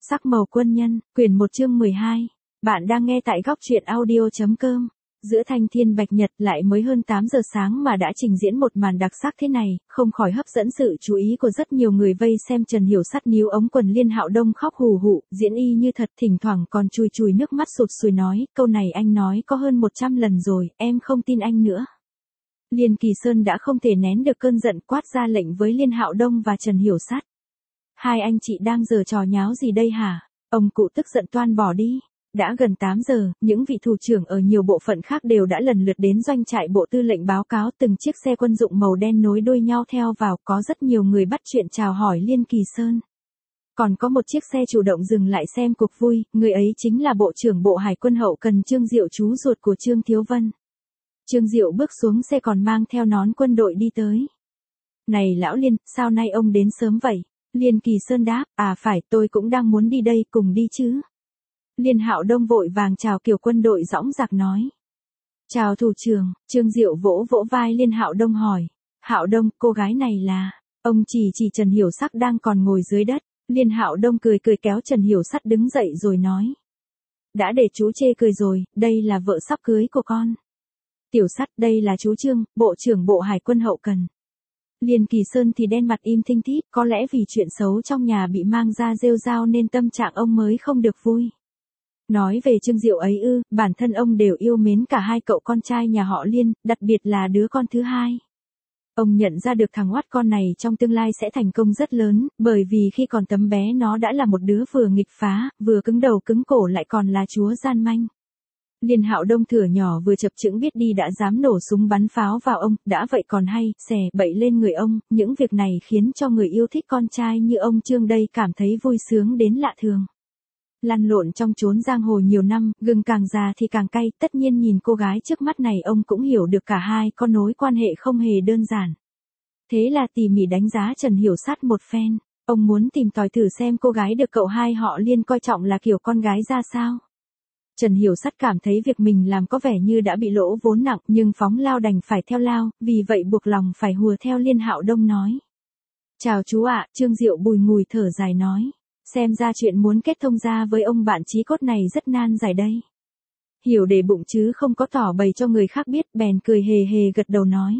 Sắc màu quân nhân, quyển 1 chương 12. Bạn đang nghe tại góc truyện audio.com. Giữa thanh thiên bạch nhật lại mới hơn 8 giờ sáng mà đã trình diễn một màn đặc sắc thế này, không khỏi hấp dẫn sự chú ý của rất nhiều người vây xem. Trần Hiểu Sắt níu ống quần Liên Hạo Đông khóc hù hụ, diễn y như thật, thỉnh thoảng còn chùi chùi nước mắt sụt sùi nói, câu này anh nói có hơn 100 lần rồi, em không tin anh nữa. Liên Kỳ Sơn đã không thể nén được cơn giận, quát ra lệnh với Liên Hạo Đông và Trần Hiểu Sắt. Hai anh chị đang giở trò nháo gì đây hả? Ông cụ tức giận toan bỏ đi. Đã gần 8 giờ, những vị thủ trưởng ở nhiều bộ phận khác đều đã lần lượt đến doanh trại bộ tư lệnh báo cáo, từng chiếc xe quân dụng màu đen nối đuôi nhau theo vào, có rất nhiều người bắt chuyện chào hỏi Liên Kỳ Sơn. Còn có một chiếc xe chủ động dừng lại xem cuộc vui, người ấy chính là Bộ trưởng Bộ Hải quân hậu cần Trương Diệu, chú ruột của Trương Thiếu Vân. Trương Diệu bước xuống xe còn mang theo nón quân đội đi tới. Này lão Liên, sao nay ông đến sớm vậy? Liên Kỳ Sơn đáp, phải, tôi cũng đang muốn đi đây, cùng đi chứ. Liên Hạo Đông vội vàng chào kiểu quân đội dõng dạc nói. Chào thủ trưởng. Trương Diệu vỗ vỗ vai Liên Hạo Đông hỏi. Hạo Đông, cô gái này là... Ông chỉ Trần Hiểu Sắt đang còn ngồi dưới đất. Liên Hạo Đông cười kéo Trần Hiểu Sắt đứng dậy rồi nói. Đã để chú chê cười rồi, đây là vợ sắp cưới của con. Tiểu Sắt, đây là chú Trương, Bộ trưởng Bộ Hải quân hậu cần. Liên Kỳ Sơn thì đen mặt im thinh thít, có lẽ vì chuyện xấu trong nhà bị mang ra rêu rao nên tâm trạng ông mới không được vui. Nói về Trương Diệu ấy bản thân ông đều yêu mến cả hai cậu con trai nhà họ Liên, đặc biệt là đứa con thứ hai. Ông nhận ra được thằng oát con này trong tương lai sẽ thành công rất lớn, bởi vì khi còn tấm bé nó đã là một đứa vừa nghịch phá, vừa cứng đầu cứng cổ lại còn là chúa gian manh. Liên Hạo Đông thửa nhỏ vừa chập chững biết đi đã dám nổ súng bắn pháo vào ông, đã vậy còn hay, xè bậy lên người ông, những việc này khiến cho người yêu thích con trai như ông Trương đây cảm thấy vui sướng đến lạ thường. Lăn lộn trong chốn giang hồ nhiều năm, gừng càng già thì càng cay, tất nhiên nhìn cô gái trước mắt này ông cũng hiểu được cả hai con nối quan hệ không hề đơn giản. Thế là tỉ mỉ đánh giá Trần Hiểu Sắt một phen, ông muốn tìm tòi thử xem cô gái được cậu hai họ Liên coi trọng là kiểu con gái ra sao. Trần Hiểu Sắt cảm thấy việc mình làm có vẻ như đã bị lỗ vốn nặng, nhưng phóng lao đành phải theo lao, vì vậy buộc lòng phải hùa theo. Liên Hạo Đông nói. Chào chú ạ. Trương Diệu bùi ngùi thở dài nói. Xem ra chuyện muốn kết thông gia với ông bạn chí cốt này rất nan giải đây. Hiểu để bụng chứ không có tỏ bày cho người khác biết, bèn cười hề hề gật đầu nói.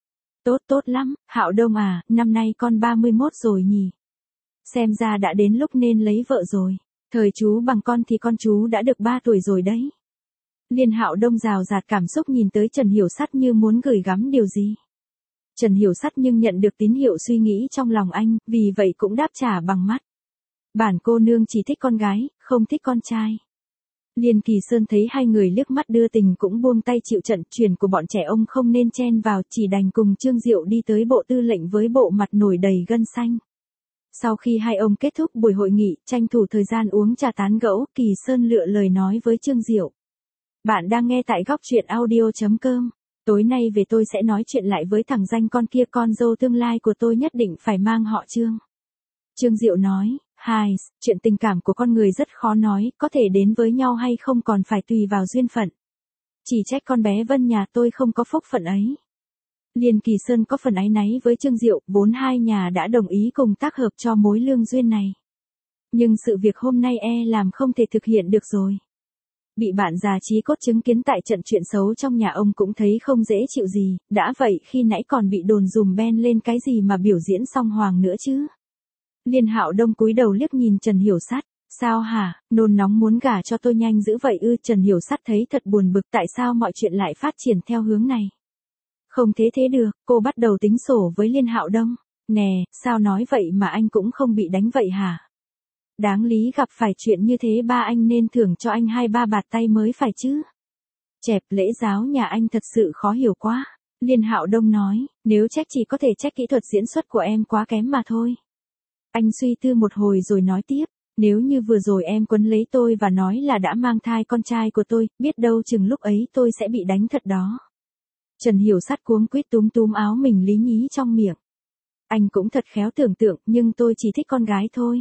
Tốt lắm, Hạo Đông à, năm nay con 31 rồi nhỉ. Xem ra đã đến lúc nên lấy vợ rồi. Thời chú bằng con thì con chú đã được 3 tuổi rồi đấy. Liên Hạo Đông rào rạt cảm xúc nhìn tới Trần Hiểu Sắt như muốn gửi gắm điều gì. Trần Hiểu Sắt nhưng nhận được tín hiệu suy nghĩ trong lòng anh, vì vậy cũng đáp trả bằng mắt. Bản cô nương chỉ thích con gái, không thích con trai. Liên Kỳ Sơn thấy hai người liếc mắt đưa tình cũng buông tay chịu trận chuyển của bọn trẻ, ông không nên chen vào, chỉ đành cùng Trương Diệu đi tới bộ tư lệnh với bộ mặt nổi đầy gân xanh. Sau khi hai ông kết thúc buổi hội nghị, tranh thủ thời gian uống trà tán gẫu, Kỳ Sơn lựa lời nói với Trương Diệu. Bạn đang nghe tại góc truyện audio.com. Tối nay về tôi sẽ nói chuyện lại với thằng danh con kia, con dâu tương lai của tôi nhất định phải mang họ Trương. Trương Diệu nói, chuyện tình cảm của con người rất khó nói, có thể đến với nhau hay không còn phải tùy vào duyên phận. Chỉ trách con bé Vân nhà tôi không có phúc phận ấy. Liên Kỳ Sơn có phần áy náy với Trương Diệu, vốn hai nhà đã đồng ý cùng tác hợp cho mối lương duyên này. Nhưng sự việc hôm nay làm không thể thực hiện được rồi. Bị bạn già chí cốt chứng kiến tại trận chuyện xấu trong nhà, ông cũng thấy không dễ chịu gì, đã vậy khi nãy còn bị đồn dùm ben lên cái gì mà biểu diễn song hoàng nữa chứ. Liên Hạo Đông cúi đầu liếc nhìn Trần Hiểu Sắt. Sao hả, nôn nóng muốn gả cho tôi nhanh dữ vậy ư? Trần Hiểu Sắt thấy thật buồn bực, tại sao mọi chuyện lại phát triển theo hướng này. Không thế được, cô bắt đầu tính sổ với Liên Hạo Đông. Nè, sao nói vậy mà anh cũng không bị đánh vậy hả? Đáng lý gặp phải chuyện như thế ba anh nên thưởng cho anh 2-3 bạt tay mới phải chứ. Chẹp, lễ giáo nhà anh thật sự khó hiểu quá. Liên Hạo Đông nói, nếu trách chỉ có thể trách kỹ thuật diễn xuất của em quá kém mà thôi. Anh suy tư một hồi rồi nói tiếp, nếu như vừa rồi em quấn lấy tôi và nói là đã mang thai con trai của tôi, biết đâu chừng lúc ấy tôi sẽ bị đánh thật đó. Trần Hiểu Sắt cuống quýt túm áo mình lý nhí trong miệng. Anh cũng thật khéo tưởng tượng, nhưng tôi chỉ thích con gái thôi.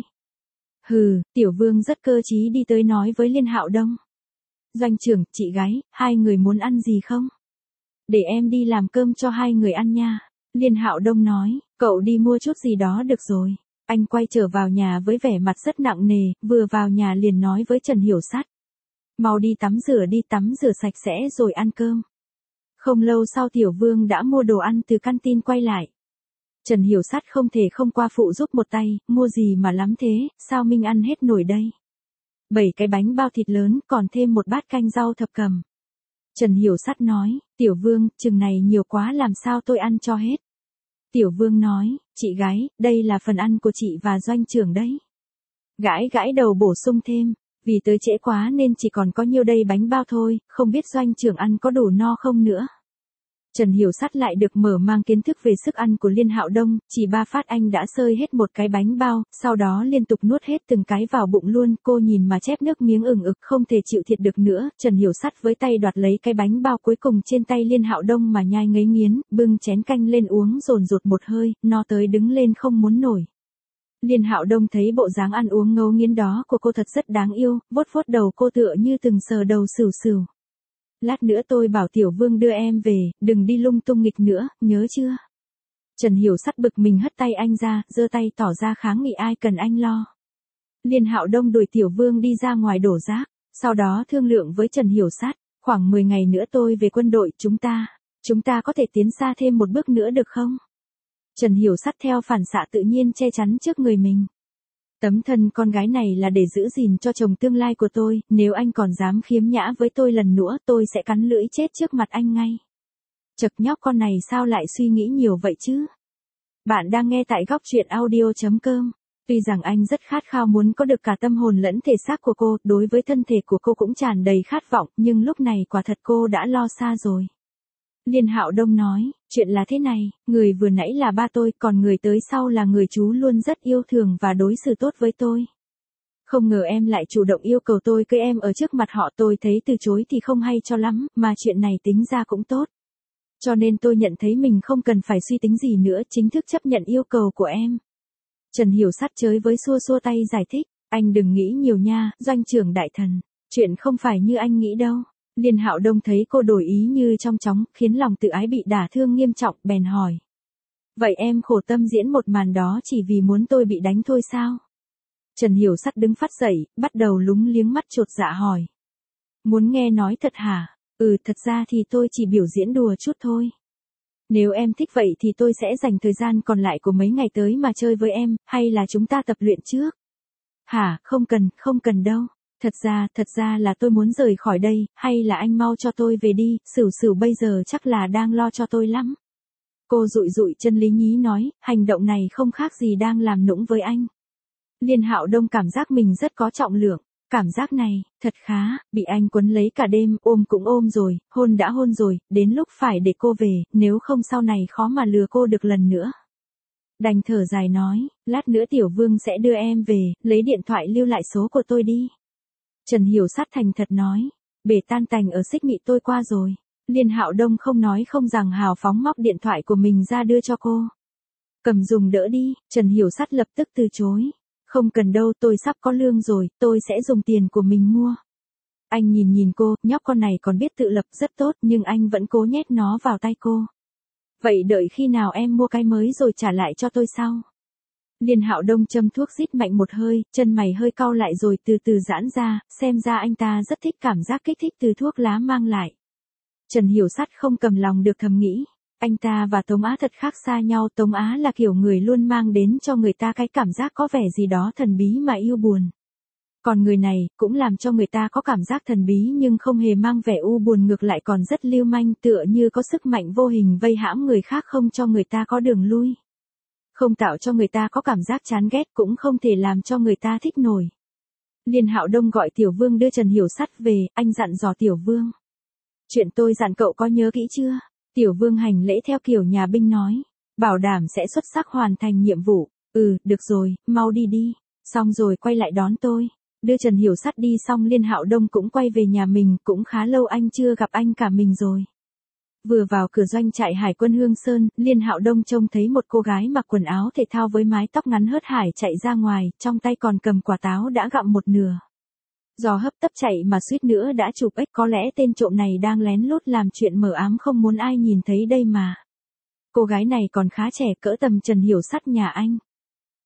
Tiểu Vương rất cơ trí đi tới nói với Liên Hạo Đông. Doanh trưởng, chị gái, hai người muốn ăn gì không? Để em đi làm cơm cho hai người ăn nha. Liên Hạo Đông nói, cậu đi mua chút gì đó được rồi. Anh quay trở vào nhà với vẻ mặt rất nặng nề, vừa vào nhà liền nói với Trần Hiểu Sắt. Mau đi tắm rửa sạch sẽ rồi ăn cơm. Không lâu sau Tiểu Vương đã mua đồ ăn từ canteen quay lại. Trần Hiểu Sắt không thể không qua phụ giúp một tay, mua gì mà lắm thế, sao Minh ăn hết nổi đây? 7 cái bánh bao thịt lớn, còn thêm một bát canh rau thập cẩm. Trần Hiểu Sắt nói, Tiểu Vương, chừng này nhiều quá làm sao tôi ăn cho hết. Tiểu Vương nói, chị gái, đây là phần ăn của chị và doanh trưởng đấy. Gãi gãi đầu bổ sung thêm, vì tới trễ quá nên chỉ còn có nhiêu đây bánh bao thôi, không biết doanh trưởng ăn có đủ no không nữa. Trần Hiểu Sắt lại được mở mang kiến thức về sức ăn của Liên Hạo Đông, chỉ 3 phát anh đã xơi hết một cái bánh bao, sau đó liên tục nuốt hết từng cái vào bụng luôn, cô nhìn mà chép nước miếng ửng ực không thể chịu thiệt được nữa, Trần Hiểu Sắt với tay đoạt lấy cái bánh bao cuối cùng trên tay Liên Hạo Đông mà nhai ngấy nghiến, bưng chén canh lên uống dồn dột một hơi, no tới đứng lên không muốn nổi. Liên Hạo Đông thấy bộ dáng ăn uống ngấu nghiến đó của cô thật rất đáng yêu, vuốt vuốt đầu cô tựa như từng sờ đầu sửu sửu. Lát nữa tôi bảo Tiểu Vương đưa em về, đừng đi lung tung nghịch nữa, nhớ chưa? Trần Hiểu Sắt bực mình hất tay anh ra, giơ tay tỏ ra kháng nghị ai cần anh lo. Liên Hạo Đông đuổi Tiểu Vương đi ra ngoài đổ rác, sau đó thương lượng với Trần Hiểu Sắt, khoảng 10 ngày nữa tôi về quân đội, chúng ta có thể tiến xa thêm một bước nữa được không? Trần Hiểu Sắt theo phản xạ tự nhiên che chắn trước người mình. Tấm thân con gái này là để giữ gìn cho chồng tương lai của tôi, nếu anh còn dám khiếm nhã với tôi lần nữa tôi sẽ cắn lưỡi chết trước mặt anh ngay. Chật nhóc con này sao lại suy nghĩ nhiều vậy chứ? Bạn đang nghe tại góc truyện audio.com. Tuy rằng anh rất khát khao muốn có được cả tâm hồn lẫn thể xác của cô, đối với thân thể của cô cũng tràn đầy khát vọng, nhưng lúc này quả thật cô đã lo xa rồi. Liên Hạo Đông nói, chuyện là thế này, người vừa nãy là ba tôi, còn người tới sau là người chú luôn rất yêu thương và đối xử tốt với tôi. Không ngờ em lại chủ động yêu cầu tôi cưới em ở trước mặt họ, tôi thấy từ chối thì không hay cho lắm, mà chuyện này tính ra cũng tốt. Cho nên tôi nhận thấy mình không cần phải suy tính gì nữa, chính thức chấp nhận yêu cầu của em. Trần Hiểu Sắt chới với xua xua tay giải thích, anh đừng nghĩ nhiều nha, doanh trưởng đại thần, chuyện không phải như anh nghĩ đâu. Liên Hạo Đông thấy cô đổi ý như trong chóng, khiến lòng tự ái bị đả thương nghiêm trọng, bèn hỏi. Vậy em khổ tâm diễn một màn đó chỉ vì muốn tôi bị đánh thôi sao? Trần Hiểu Sắt đứng phát dậy, bắt đầu lúng liếng mắt chột dạ hỏi. Muốn nghe nói thật hả? Thật ra thì tôi chỉ biểu diễn đùa chút thôi. Nếu em thích vậy thì tôi sẽ dành thời gian còn lại của mấy ngày tới mà chơi với em, hay là chúng ta tập luyện trước? Hả, không cần đâu. Thật ra là tôi muốn rời khỏi đây, hay là anh mau cho tôi về đi, Sửu Sửu bây giờ chắc là đang lo cho tôi lắm. Cô dụi dụi chân Lý Nhí nói, hành động này không khác gì đang làm nũng với anh. Liên Hạo Đông cảm giác mình rất có trọng lượng, cảm giác này, thật khá, bị anh quấn lấy cả đêm, ôm cũng ôm rồi, hôn đã hôn rồi, đến lúc phải để cô về, nếu không sau này khó mà lừa cô được lần nữa. Đành thở dài nói, lát nữa Tiểu Vương sẽ đưa em về, lấy điện thoại lưu lại số của tôi đi. Trần Hiểu Sắt thành thật nói, bể tan tành ở Xích Mị tôi qua rồi. Liên Hạo Đông không nói không rằng hào phóng móc điện thoại của mình ra đưa cho cô. Cầm dùng đỡ đi, Trần Hiểu Sắt lập tức từ chối. Không cần đâu, tôi sắp có lương rồi, tôi sẽ dùng tiền của mình mua. Anh nhìn cô, nhóc con này còn biết tự lập rất tốt nhưng anh vẫn cố nhét nó vào tay cô. Vậy đợi khi nào em mua cái mới rồi trả lại cho tôi sau? Liên Hạo Đông châm thuốc rít mạnh một hơi, chân mày hơi cau lại rồi từ từ giãn ra, xem ra anh ta rất thích cảm giác kích thích từ thuốc lá mang lại. Trần Hiểu Sắt không cầm lòng được thầm nghĩ, anh ta và Tống Á thật khác xa nhau, Tống Á là kiểu người luôn mang đến cho người ta cái cảm giác có vẻ gì đó thần bí mà yêu buồn. Còn người này, cũng làm cho người ta có cảm giác thần bí nhưng không hề mang vẻ u buồn, ngược lại còn rất lưu manh, tựa như có sức mạnh vô hình vây hãm người khác không cho người ta có đường lui. Không tạo cho người ta có cảm giác chán ghét, cũng không thể làm cho người ta thích nổi. Liên Hạo Đông gọi Tiểu Vương đưa Trần Hiểu Sắt về, anh dặn dò Tiểu Vương. Chuyện tôi dặn cậu có nhớ kỹ chưa? Tiểu Vương hành lễ theo kiểu nhà binh nói. Bảo đảm sẽ xuất sắc hoàn thành nhiệm vụ. Được rồi, mau đi đi. Xong rồi quay lại đón tôi. Đưa Trần Hiểu Sắt đi xong Liên Hạo Đông cũng quay về nhà mình, cũng khá lâu anh chưa gặp anh cả mình rồi. Vừa vào cửa doanh trại Hải quân Hương Sơn, Liên Hạo Đông trông thấy một cô gái mặc quần áo thể thao với mái tóc ngắn hớt hải chạy ra ngoài, trong tay còn cầm quả táo đã gặm một nửa. Do hấp tấp chạy mà suýt nữa đã chụp ếch, có lẽ tên trộm này đang lén lút làm chuyện mờ ám không muốn ai nhìn thấy đây mà. Cô gái này còn khá trẻ, cỡ tầm Trần Hiểu Sắt nhà anh.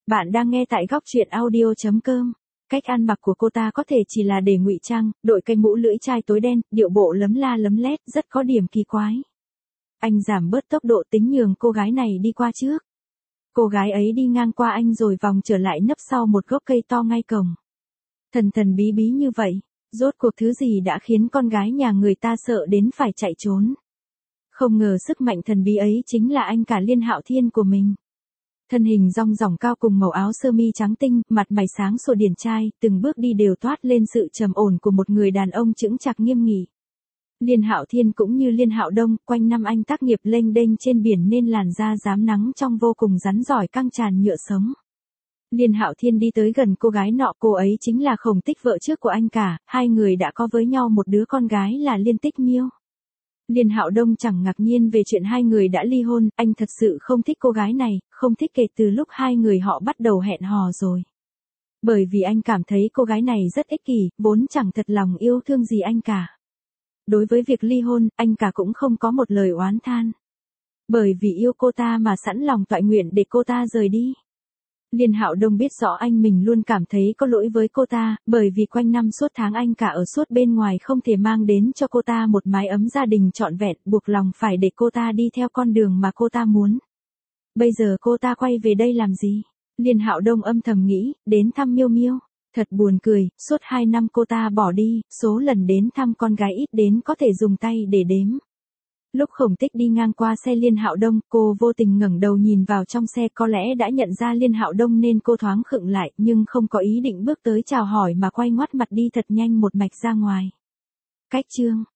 Bạn đang nghe tại góc truyện audio.com. Cách ăn mặc của cô ta có thể chỉ là để ngụy trang, đội cây mũ lưỡi chai tối đen, điệu bộ lấm la lấm lét, rất có điểm kỳ quái. Anh giảm bớt tốc độ tính nhường cô gái này đi qua trước. Cô gái ấy đi ngang qua anh rồi vòng trở lại nấp sau một gốc cây to ngay cổng. Thần thần bí bí như vậy, rốt cuộc thứ gì đã khiến con gái nhà người ta sợ đến phải chạy trốn. Không ngờ sức mạnh thần bí ấy chính là anh cả Liên Hạo Thiên của mình. Thân hình rong ròng cao cùng màu áo sơ mi trắng tinh, mặt mày sáng sủa điển trai, từng bước đi đều toát lên sự trầm ổn của một người đàn ông chững chạc nghiêm nghị. Liên Hạo Thiên cũng như Liên Hạo Đông, quanh năm anh tác nghiệp lênh đênh trên biển nên làn da rám nắng trong vô cùng rắn giỏi căng tràn nhựa sống. Liên Hạo Thiên đi tới gần cô gái nọ, cô ấy chính là Khổng Tích vợ trước của anh cả, hai người đã có với nhau một đứa con gái là Liên Tích Miêu. Liên Hạo Đông chẳng ngạc nhiên về chuyện hai người đã ly hôn, anh thật sự không thích cô gái này, không thích kể từ lúc hai người họ bắt đầu hẹn hò rồi. Bởi vì anh cảm thấy cô gái này rất ích kỷ, vốn chẳng thật lòng yêu thương gì anh cả. Đối với việc ly hôn, anh cả cũng không có một lời oán than. Bởi vì yêu cô ta mà sẵn lòng toại nguyện để cô ta rời đi. Liên Hạo Đông biết rõ anh mình luôn cảm thấy có lỗi với cô ta, bởi vì quanh năm suốt tháng anh cả ở suốt bên ngoài không thể mang đến cho cô ta một mái ấm gia đình trọn vẹn, buộc lòng phải để cô ta đi theo con đường mà cô ta muốn. Bây giờ cô ta quay về đây làm gì? Liên Hạo Đông âm thầm nghĩ, đến thăm Miêu Miêu. Thật buồn cười, suốt 2 năm cô ta bỏ đi, số lần đến thăm con gái ít đến có thể dùng tay để đếm. Lúc Khổng Tích đi ngang qua xe Liên Hạo Đông, cô vô tình ngẩng đầu nhìn vào trong xe, có lẽ đã nhận ra Liên Hạo Đông nên cô thoáng khựng lại, nhưng không có ý định bước tới chào hỏi mà quay ngoắt mặt đi thật nhanh một mạch ra ngoài. Cách chương